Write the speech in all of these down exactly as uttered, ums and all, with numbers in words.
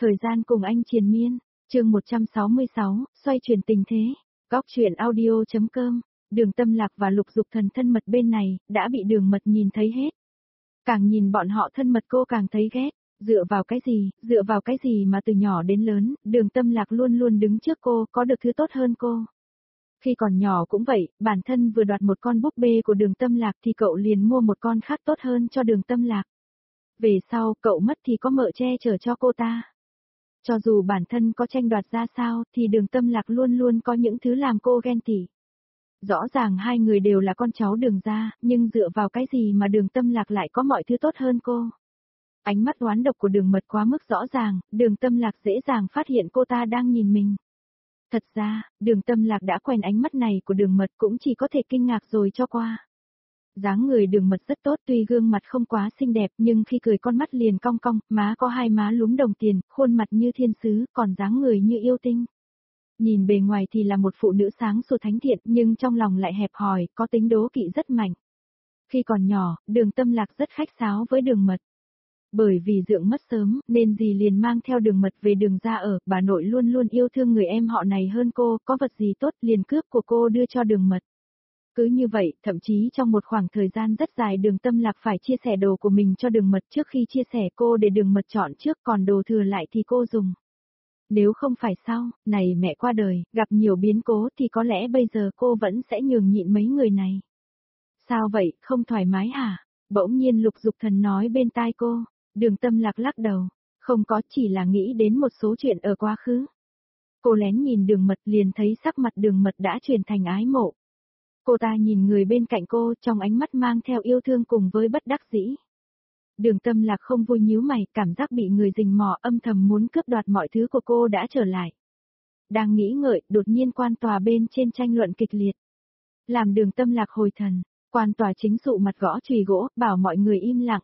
Thời gian cùng anh triền miên, chương một trăm sáu mươi sáu, xoay chuyển tình thế, góc truyện audio.com, Đường Tâm Lạc và Lục Dục Thần thân mật bên này, đã bị Đường Mật nhìn thấy hết. Càng nhìn bọn họ thân mật cô càng thấy ghét, dựa vào cái gì, dựa vào cái gì mà từ nhỏ đến lớn, Đường Tâm Lạc luôn luôn đứng trước cô, có được thứ tốt hơn cô. Khi còn nhỏ cũng vậy, bản thân vừa đoạt một con búp bê của Đường Tâm Lạc thì cậu liền mua một con khác tốt hơn cho Đường Tâm Lạc. Về sau, cậu mất thì có mợ che chở cho cô ta. Cho dù bản thân có tranh đoạt ra sao, thì Đường Tâm Lạc luôn luôn có những thứ làm cô ghen tị. Rõ ràng hai người đều là con cháu Đường gia, nhưng dựa vào cái gì mà Đường Tâm Lạc lại có mọi thứ tốt hơn cô? Ánh mắt oán độc của Đường Mật quá mức rõ ràng, Đường Tâm Lạc dễ dàng phát hiện cô ta đang nhìn mình. Thật ra, Đường Tâm Lạc đã quen ánh mắt này của Đường Mật cũng chỉ có thể kinh ngạc rồi cho qua. Dáng người Đường Mật rất tốt, tuy gương mặt không quá xinh đẹp nhưng khi cười con mắt liền cong cong, má có hai má lúm đồng tiền, khuôn mặt như thiên sứ, còn dáng người như yêu tinh. Nhìn bề ngoài thì là một phụ nữ sáng sủa thánh thiện nhưng trong lòng lại hẹp hòi, có tính đố kỵ rất mạnh. Khi còn nhỏ, Đường Tâm Lạc rất khách sáo với Đường Mật. Bởi vì dượng mất sớm, nên dì liền mang theo Đường Mật về Đường gia ở, bà nội luôn luôn yêu thương người em họ này hơn cô, có vật gì tốt liền cướp của cô đưa cho Đường Mật. Cứ như vậy, thậm chí trong một khoảng thời gian rất dài Đường Tâm Lạc phải chia sẻ đồ của mình cho Đường Mật, trước khi chia sẻ cô để Đường Mật chọn trước, còn đồ thừa lại thì cô dùng. Nếu không phải sau, này mẹ qua đời, gặp nhiều biến cố thì có lẽ bây giờ cô vẫn sẽ nhường nhịn mấy người này. Sao vậy, không thoải mái hả? Bỗng nhiên Lục Dục Thần nói bên tai cô. Đường Tâm Lạc lắc đầu, không có, chỉ là nghĩ đến một số chuyện ở quá khứ. Cô lén nhìn Đường Mật liền thấy sắc mặt Đường Mật đã chuyển thành ái mộ. Cô ta nhìn người bên cạnh cô trong ánh mắt mang theo yêu thương cùng với bất đắc dĩ. Đường Tâm Lạc không vui nhíu mày, cảm giác bị người rình mò âm thầm muốn cướp đoạt mọi thứ của cô đã trở lại. Đang nghĩ ngợi, đột nhiên quan tòa bên trên tranh luận kịch liệt. Làm Đường Tâm Lạc hồi thần, quan tòa chính sụ mặt gõ chùy gỗ, bảo mọi người im lặng.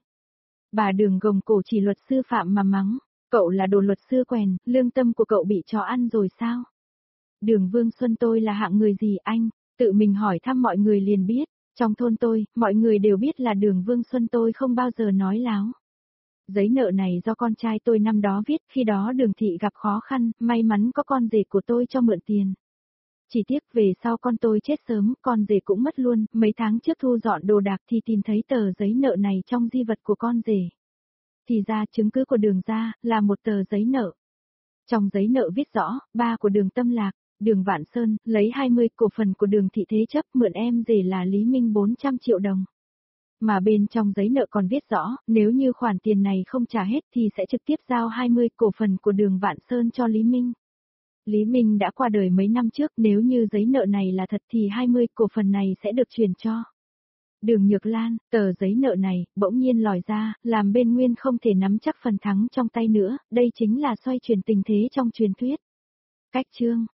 Bà Đường gồng cổ chỉ luật sư Phạm mà mắng, cậu là đồ luật sư quèn, lương tâm của cậu bị chó ăn rồi sao? Đường Vương Xuân tôi là hạng người gì anh? Tự mình hỏi thăm mọi người liền biết, trong thôn tôi, mọi người đều biết là Đường Vương Xuân tôi không bao giờ nói láo. Giấy nợ này do con trai tôi năm đó viết, khi đó Đường thị gặp khó khăn, may mắn có con rể của tôi cho mượn tiền. Chỉ tiếc về sau con tôi chết sớm, con rể cũng mất luôn, mấy tháng trước thu dọn đồ đạc thì tìm thấy tờ giấy nợ này trong di vật của con rể. Thì ra chứng cứ của Đường gia là một tờ giấy nợ. Trong giấy nợ viết rõ, ba của Đường Tâm Lạc, Đường Vạn Sơn, lấy hai mươi cổ phần của Đường thị thế chấp mượn em rể là Lý Minh bốn trăm triệu đồng. Mà bên trong giấy nợ còn viết rõ, nếu như khoản tiền này không trả hết thì sẽ trực tiếp giao hai mươi cổ phần của Đường Vạn Sơn cho Lý Minh. Lý Minh đã qua đời mấy năm trước, nếu như giấy nợ này là thật thì hai mươi cổ phần này sẽ được chuyển cho Đường Nhược Lan. Tờ giấy nợ này bỗng nhiên lòi ra, làm bên Nguyên không thể nắm chắc phần thắng trong tay nữa, đây chính là xoay chuyển tình thế trong truyền thuyết. Cách chương